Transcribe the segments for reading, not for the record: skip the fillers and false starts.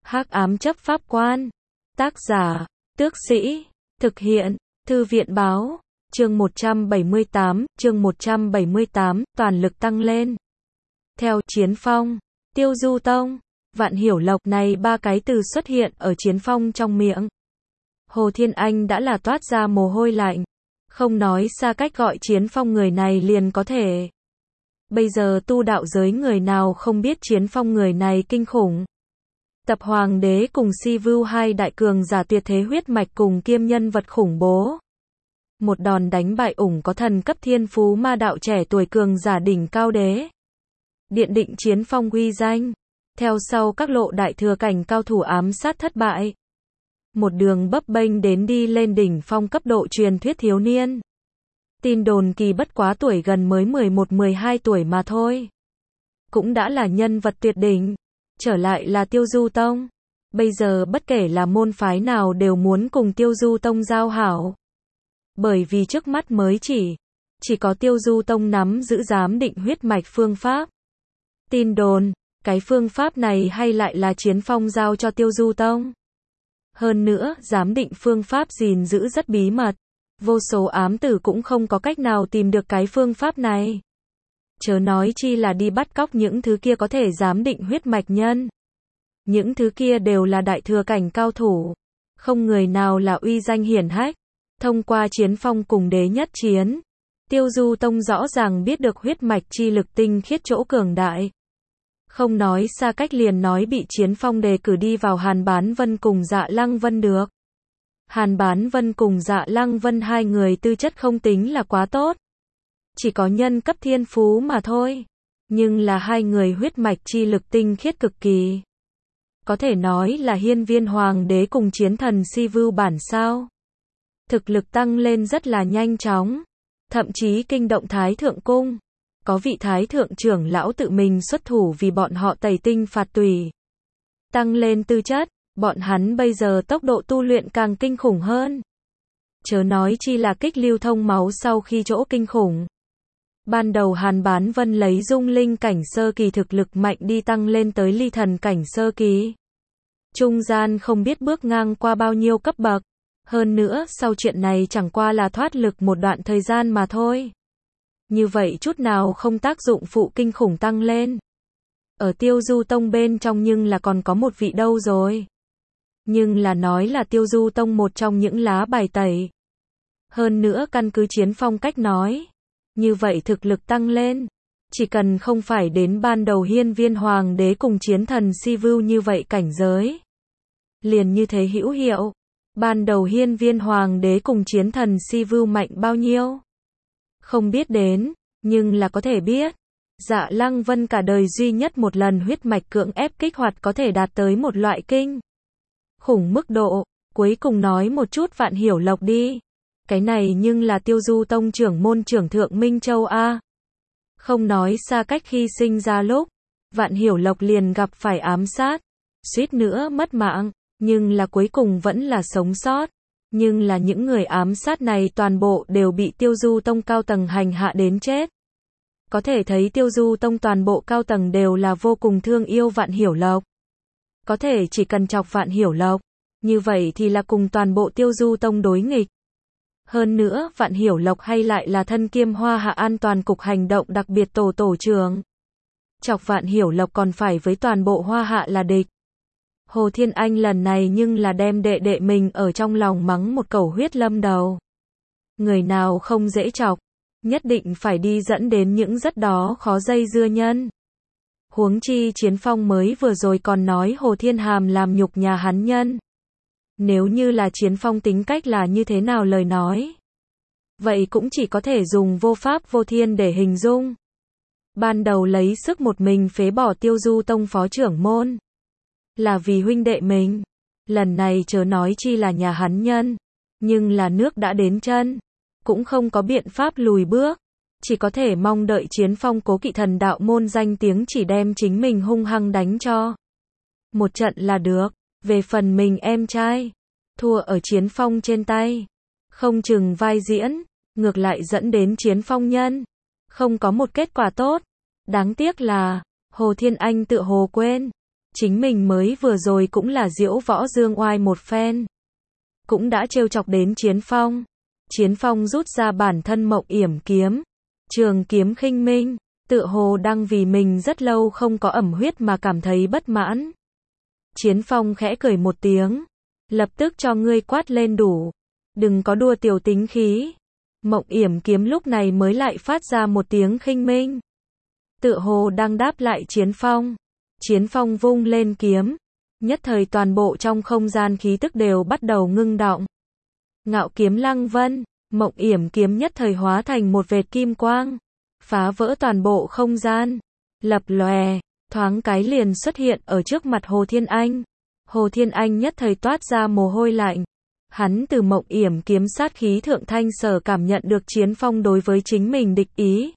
Hắc ám chấp pháp quan. Tác giả, Tước Sĩ. Thực hiện, Thư viện báo. Chương 178, toàn lực tăng lên. Theo Chiến Phong, Tiêu Du Tông, Vạn Hiểu Lộc này ba cái từ xuất hiện ở Chiến Phong trong miệng. Hồ Thiên Anh đã là toát ra mồ hôi lạnh. Không nói xa cách gọi Chiến Phong người này liền có thể. Bây giờ tu đạo giới người nào không biết Chiến Phong người này kinh khủng. Tập Hoàng đế cùng Si Vưu hai đại cường giả tuyệt thế huyết mạch cùng kiêm nhân vật khủng bố. Một đòn đánh bại có thần cấp thiên phú ma đạo trẻ tuổi cường giả đỉnh cao đế. Điện định Chiến Phong uy danh. Theo sau các lộ đại thừa cảnh cao thủ ám sát thất bại. Một đường bấp bênh đến đi lên đỉnh phong cấp độ truyền thuyết thiếu niên. Tin đồn kỳ bất quá tuổi gần mới 11-12 tuổi mà thôi. Cũng đã là nhân vật tuyệt đỉnh. Trở lại là Tiêu Du Tông. Bây giờ bất kể là môn phái nào đều muốn cùng Tiêu Du Tông giao hảo. Bởi vì trước mắt mới chỉ có Tiêu Du Tông nắm giữ giám định huyết mạch phương pháp. Tin đồn, cái phương pháp này hay lại là Chiến Phong giao cho Tiêu Du Tông. Hơn nữa, giám định phương pháp gìn giữ rất bí mật. Vô số ám tử cũng không có cách nào tìm được cái phương pháp này. Chớ nói chi là đi bắt cóc những thứ kia có thể giám định huyết mạch nhân. Những thứ kia đều là đại thừa cảnh cao thủ. Không người nào là uy danh hiển hách. Thông qua Chiến Phong cùng đế nhất chiến, Tiêu Du Tông rõ ràng biết được huyết mạch chi lực tinh khiết chỗ cường đại. Không nói xa cách liền nói bị Chiến Phong đề cử đi vào Hàn Bán Vân cùng Dạ Lăng Vân được. Hàn Bán Vân cùng Dạ Lăng Vân hai người tư chất không tính là quá tốt. Chỉ có nhân cấp thiên phú mà thôi. Nhưng là hai người huyết mạch chi lực tinh khiết cực kỳ. Có thể nói là hiên viên hoàng đế cùng chiến thần Si Vưu bản sao. Thực lực tăng lên rất là nhanh chóng. Thậm chí kinh động Thái Thượng Cung. Có vị Thái Thượng trưởng lão tự mình xuất thủ vì bọn họ tẩy tinh phạt tùy. Tăng lên tư chất, bọn hắn bây giờ tốc độ tu luyện càng kinh khủng hơn. Chớ nói chi là kích lưu thông máu sau khi chỗ kinh khủng. Ban đầu Hàn Bán Vân lấy dung linh cảnh sơ kỳ thực lực mạnh đi tăng lên tới ly thần cảnh sơ kỳ. Trung gian không biết bước ngang qua bao nhiêu cấp bậc. Hơn nữa, sau chuyện này chẳng qua là thoát lực một đoạn thời gian mà thôi. Như vậy chút nào không tác dụng phụ kinh khủng tăng lên. Ở Tiêu Du Tông bên trong nhưng là còn có một vị đâu rồi. Nhưng là nói là Tiêu Du Tông một trong những lá bài tẩy. Hơn nữa căn cứ Chiến Phong cách nói. Như vậy thực lực tăng lên. Chỉ cần không phải đến ban đầu hiên viên hoàng đế cùng chiến thần Si Vưu như vậy cảnh giới. Liền như thế hữu hiệu. Ban đầu hiên viên hoàng đế cùng chiến thần Si Vưu mạnh bao nhiêu? Không biết đến, nhưng là có thể biết. Dạ Lăng Vân cả đời duy nhất một lần huyết mạch cưỡng ép kích hoạt có thể đạt tới một loại kinh khủng mức độ. Cuối cùng nói một chút Vạn Hiểu Lộc đi. Cái này nhưng là Tiêu Du Tông trưởng môn trưởng thượng Minh Châu A. Không nói xa cách khi sinh ra lúc, Vạn Hiểu Lộc liền gặp phải ám sát. Suýt nữa mất mạng, nhưng là cuối cùng vẫn là sống sót. Nhưng là những người ám sát này toàn bộ đều bị Tiêu Du Tông cao tầng hành hạ đến chết. Có thể thấy Tiêu Du Tông toàn bộ cao tầng đều là vô cùng thương yêu Vạn Hiểu Lộc. Có thể chỉ cần chọc Vạn Hiểu Lộc, như vậy thì là cùng toàn bộ Tiêu Du Tông đối nghịch. Hơn nữa, Vạn Hiểu Lộc hay lại là thân kiêm Hoa Hạ An toàn cục hành động đặc biệt tổ trưởng. Chọc Vạn Hiểu Lộc còn phải với toàn bộ Hoa Hạ là địch. Hồ Thiên Anh lần này nhưng là đem đệ đệ mình ở trong lòng mắng một cầu huyết lâm đầu. Người nào không dễ chọc, nhất định phải đi dẫn đến những rất đó khó dây dưa nhân. Huống chi Chiến Phong mới vừa rồi còn nói Hồ Thiên Hàm làm nhục nhà hắn nhân. Nếu như là Chiến Phong tính cách là như thế nào lời nói. Vậy cũng chỉ có thể dùng vô pháp vô thiên để hình dung. Ban đầu lấy sức một mình phế bỏ Tiêu Du Tông phó trưởng môn. Là vì huynh đệ mình. Lần này chớ nói chi là nhà hắn nhân. Nhưng là nước đã đến chân. Cũng không có biện pháp lùi bước. Chỉ có thể mong đợi Chiến Phong cố kỵ thần đạo môn danh tiếng chỉ đem chính mình hung hăng đánh cho một trận là được. Về phần mình em trai, thua ở Chiến Phong trên tay. Không chừng vai diễn, ngược lại dẫn đến Chiến Phong nhân. Không có một kết quả tốt. Đáng tiếc là, Hồ Thiên Anh tự hồ quên. Chính mình mới vừa rồi cũng là diễu võ dương oai một phen. Cũng đã trêu chọc đến Chiến Phong. Chiến Phong rút ra bản thân Mộng Yểm kiếm. Trường kiếm khinh minh, tựa hồ đang vì mình rất lâu không có ẩm huyết mà cảm thấy bất mãn. Chiến Phong khẽ cười một tiếng. Lập tức cho ngươi quát lên đủ. Đừng có đua tiểu tính khí. Mộng Yểm kiếm lúc này mới lại phát ra một tiếng khinh minh. Tựa hồ đang đáp lại Chiến Phong. Chiến Phong vung lên kiếm. Nhất thời toàn bộ trong không gian khí tức đều bắt đầu ngưng động. Ngạo kiếm lăng vân, Mộng Yểm kiếm nhất thời hóa thành một vệt kim quang. Phá vỡ toàn bộ không gian. Lập lòe, thoáng cái liền xuất hiện ở trước mặt Hồ Thiên Anh. Hồ Thiên Anh nhất thời toát ra mồ hôi lạnh. Hắn từ Mộng Yểm kiếm sát khí thượng thanh sở cảm nhận được Chiến Phong đối với chính mình địch ý.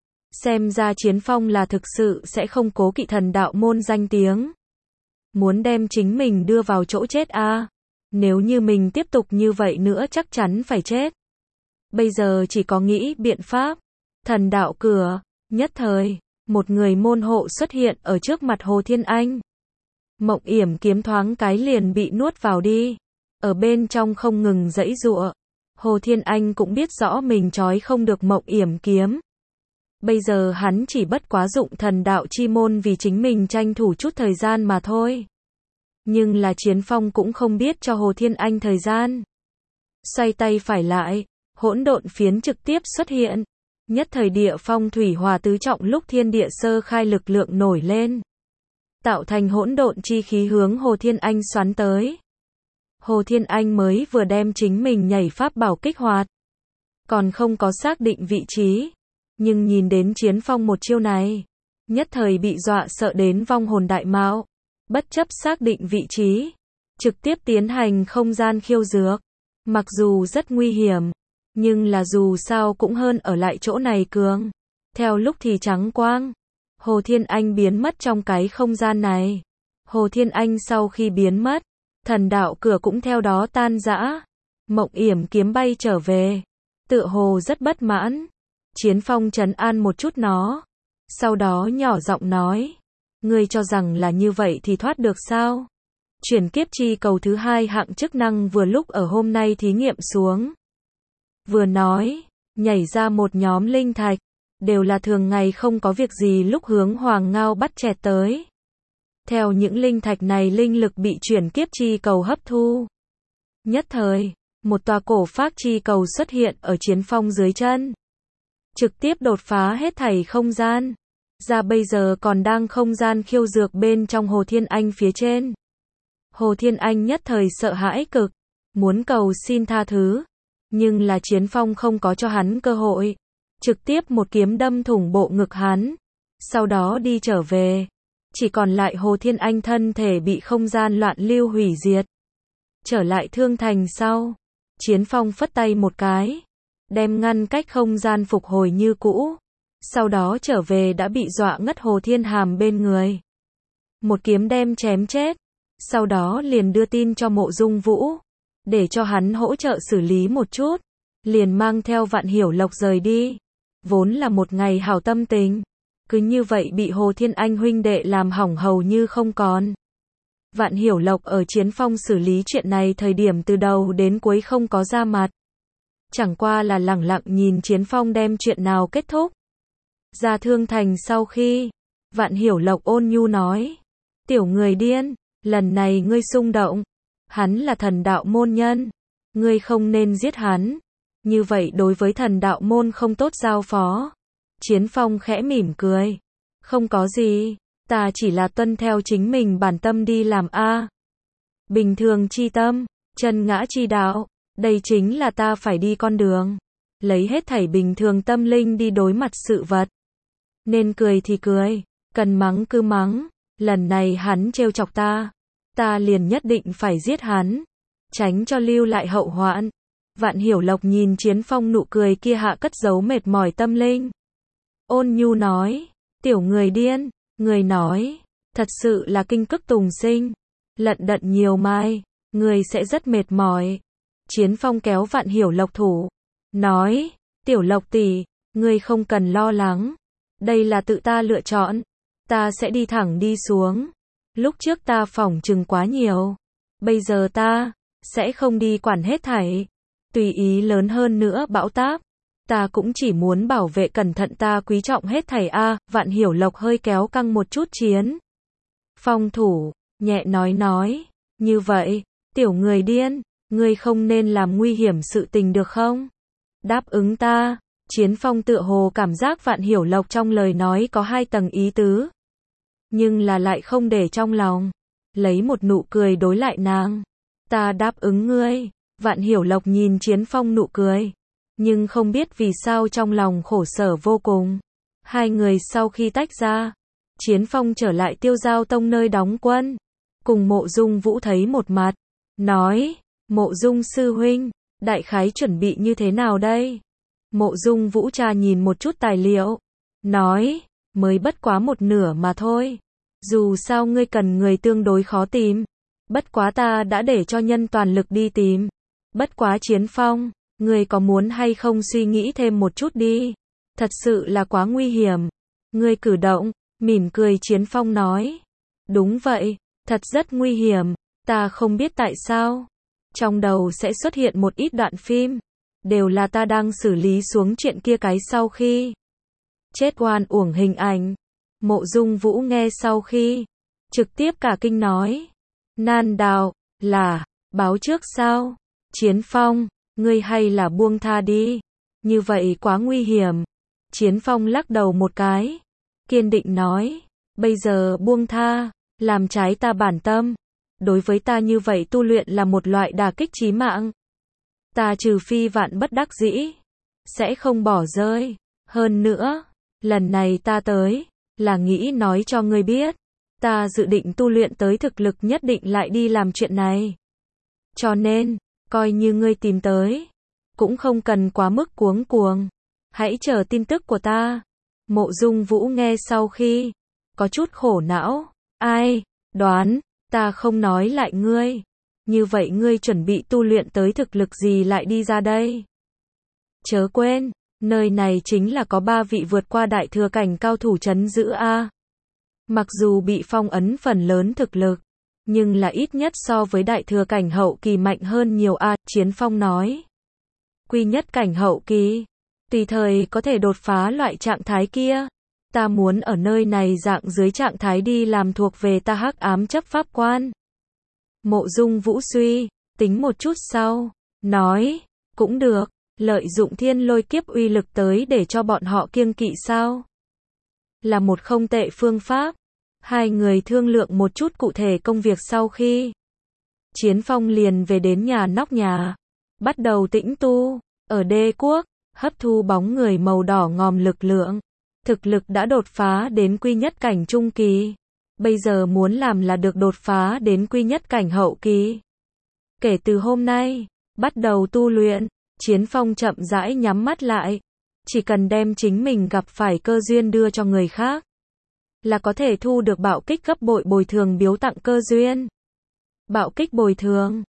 Xem ra Chiến Phong là thực sự sẽ không cố kỵ thần đạo môn danh tiếng. Muốn đem chính mình đưa vào chỗ chết a. Nếu như mình tiếp tục như vậy nữa chắc chắn phải chết. Bây giờ chỉ có nghĩ biện pháp. Thần đạo cửa, nhất thời, một người môn hộ xuất hiện ở trước mặt Hồ Thiên Anh. Mộng Yểm kiếm thoáng cái liền bị nuốt vào đi. Ở bên trong không ngừng giãy giụa. Hồ Thiên Anh cũng biết rõ mình trói không được Mộng Yểm kiếm. Bây giờ hắn chỉ bất quá dụng thần đạo chi môn vì chính mình tranh thủ chút thời gian mà thôi. Nhưng là Chiến Phong cũng không biết cho Hồ Thiên Anh thời gian. Xoay tay phải lại, hỗn độn phiến trực tiếp xuất hiện. Nhất thời địa phong thủy hòa tứ trọng lúc thiên địa sơ khai lực lượng nổi lên. Tạo thành hỗn độn chi khí hướng Hồ Thiên Anh xoắn tới. Hồ Thiên Anh mới vừa đem chính mình nhảy pháp bảo kích hoạt. Còn không có xác định vị trí. Nhưng nhìn đến Chiến Phong một chiêu này. Nhất thời bị dọa sợ đến vong hồn đại mạo. Bất chấp xác định vị trí. Trực tiếp tiến hành không gian khiêu dược. Mặc dù rất nguy hiểm. Nhưng là dù sao cũng hơn ở lại chỗ này cường. Theo lúc thì trắng quang. Hồ Thiên Anh biến mất trong cái không gian này. Hồ Thiên Anh sau khi biến mất. Thần đạo cửa cũng theo đó tan rã. Mộng Yểm kiếm bay trở về. Tựa hồ rất bất mãn. Chiến Phong trấn an một chút nó. Sau đó nhỏ giọng nói. Ngươi cho rằng là như vậy thì thoát được sao? Chuyển kiếp chi cầu thứ 2 hạng chức năng vừa lúc ở hôm nay thí nghiệm xuống. Vừa nói, nhảy ra một nhóm linh thạch. Đều là thường ngày không có việc gì lúc hướng Hoàng Ngao bắt chẹt tới. Theo những linh thạch này linh lực bị chuyển kiếp chi cầu hấp thu. Nhất thời, một tòa cổ phác chi cầu xuất hiện ở Chiến Phong dưới chân. Trực tiếp đột phá hết thảy không gian. Ra bây giờ còn đang không gian khiêu dược bên trong Hồ Thiên Anh phía trên. Hồ Thiên Anh nhất thời sợ hãi cực. Muốn cầu xin tha thứ. Nhưng là Chiến Phong không có cho hắn cơ hội. Trực tiếp một kiếm đâm thủng bộ ngực hắn. Sau đó đi trở về. Chỉ còn lại Hồ Thiên Anh thân thể bị không gian loạn lưu hủy diệt. Trở lại Thương Thành sau. Chiến Phong phất tay một cái. Đem ngăn cách không gian phục hồi như cũ. Sau đó trở về đã bị dọa ngất Hồ Thiên Hàm bên người. Một kiếm đem chém chết. Sau đó liền đưa tin cho Mộ Dung Vũ. Để cho hắn hỗ trợ xử lý một chút. Liền mang theo Vạn Hiểu Lộc rời đi. Vốn là một ngày hảo tâm tình. Cứ như vậy bị Hồ Thiên Anh huynh đệ làm hỏng hầu như không còn. Vạn Hiểu Lộc ở Chiến Phong xử lý chuyện này thời điểm từ đầu đến cuối không có ra mặt. Chẳng qua là lẳng lặng nhìn Chiến Phong đem chuyện nào kết thúc. Ra Thương Thành sau khi, Vạn Hiểu Lộc ôn nhu nói. Tiểu người điên, lần này ngươi xung động. Hắn là thần đạo môn nhân. Ngươi không nên giết hắn. Như vậy đối với thần đạo môn không tốt giao phó. Chiến Phong khẽ mỉm cười. Không có gì, ta chỉ là tuân theo chính mình bản tâm đi làm a. Bình thường chi tâm, chân ngã chi đạo, đây chính là ta phải đi con đường. Lấy hết thảy bình thường tâm linh đi đối mặt sự vật. Nên cười thì cười, cần mắng cứ mắng, lần này hắn trêu chọc ta liền nhất định phải giết hắn, tránh cho lưu lại hậu hoạn. Vạn Hiểu Lộc nhìn Chiến Phong nụ cười kia hạ cất giấu mệt mỏi tâm linh. Ôn nhu nói, tiểu người điên, người nói, thật sự là kinh cức tùng sinh, lận đận nhiều mai, người sẽ rất mệt mỏi. Chiến Phong kéo Vạn Hiểu Lộc thủ, nói, tiểu Lộc tỷ, ngươi không cần lo lắng, đây là tự ta lựa chọn, ta sẽ đi thẳng đi xuống. Lúc trước ta phỏng chừng quá nhiều. Bây giờ ta sẽ không đi quản hết thảy. Tùy ý lớn hơn nữa bão táp. Ta cũng chỉ muốn bảo vệ cẩn thận, ta quý trọng hết thảy a. Vạn Hiểu Lộc hơi kéo căng một chút Chiến Phong thủ, nhẹ nói. Như vậy, tiểu người điên, ngươi không nên làm nguy hiểm sự tình được không? Đáp ứng ta. Chiến Phong tựa hồ cảm giác Vạn Hiểu Lộc trong lời nói có hai tầng ý tứ. Nhưng là lại không để trong lòng. Lấy một nụ cười đối lại nàng. Ta đáp ứng ngươi. Vạn Hiểu Lộc nhìn Chiến Phong nụ cười. Nhưng không biết vì sao trong lòng khổ sở vô cùng. Hai người sau khi tách ra, Chiến Phong trở lại Tiêu Giao Tông nơi đóng quân. Cùng Mộ Dung Vũ thấy một mặt. Nói, Mộ Dung sư huynh, đại khái chuẩn bị như thế nào đây? Mộ Dung Vũ tra nhìn một chút tài liệu. Nói, mới bất quá một nửa mà thôi. Dù sao ngươi cần người tương đối khó tìm. Bất quá ta đã để cho nhân toàn lực đi tìm. Bất quá Chiến Phong, ngươi có muốn hay không suy nghĩ thêm một chút đi. Thật sự là quá nguy hiểm. Ngươi cử động, mỉm cười Chiến Phong nói. Đúng vậy, thật rất nguy hiểm. Ta không biết tại sao. Trong đầu sẽ xuất hiện một ít đoạn phim. Đều là ta đang xử lý xuống chuyện kia cái sau khi chết oan uổng hình ảnh. Mộ Dung Vũ nghe sau khi trực tiếp cả kinh nói. Nan đạo, là báo trước sao? Chiến Phong, ngươi hay là buông tha đi. Như vậy quá nguy hiểm. Chiến Phong lắc đầu một cái. Kiên định nói. Bây giờ buông tha, làm trái ta bản tâm. Đối với ta như vậy tu luyện là một loại đả kích chí mạng. Ta trừ phi vạn bất đắc dĩ, sẽ không bỏ rơi. Hơn nữa, lần này ta tới, là nghĩ nói cho ngươi biết. Ta dự định tu luyện tới thực lực nhất định lại đi làm chuyện này. Cho nên, coi như ngươi tìm tới, cũng không cần quá mức cuống cuồng. Hãy chờ tin tức của ta. Mộ Dung Vũ nghe sau khi có chút khổ não. Ai, đoán, ta không nói lại ngươi. Như vậy ngươi chuẩn bị tu luyện tới thực lực gì lại đi ra đây? Chớ quên, nơi này chính là có 3 vị vượt qua đại thừa cảnh cao thủ trấn giữ a. Mặc dù bị phong ấn phần lớn thực lực, nhưng là ít nhất so với đại thừa cảnh hậu kỳ mạnh hơn nhiều a. Chiến Phong nói. Quy nhất cảnh hậu kỳ, tùy thời có thể đột phá loại trạng thái kia. Ta muốn ở nơi này dạng dưới trạng thái đi làm thuộc về ta hắc ám chấp pháp quan. Mộ Dung Vũ suy tính một chút sau, nói, cũng được, lợi dụng thiên lôi kiếp uy lực tới để cho bọn họ kiêng kỵ sao? Là một không tệ phương pháp. Hai người thương lượng một chút cụ thể công việc sau khi Chiến Phong liền về đến nhà nóc nhà, bắt đầu tĩnh tu, ở đế quốc, hấp thu bóng người màu đỏ ngòm lực lượng. Thực lực đã đột phá đến quy nhất cảnh trung kỳ. Bây giờ muốn làm là được đột phá đến quy nhất cảnh hậu kỳ. Kể từ hôm nay, bắt đầu tu luyện, Chiến Phong chậm rãi nhắm mắt lại. Chỉ cần đem chính mình gặp phải cơ duyên đưa cho người khác, là có thể thu được bạo kích gấp bội bồi thường biếu tặng cơ duyên. Bạo kích bồi thường,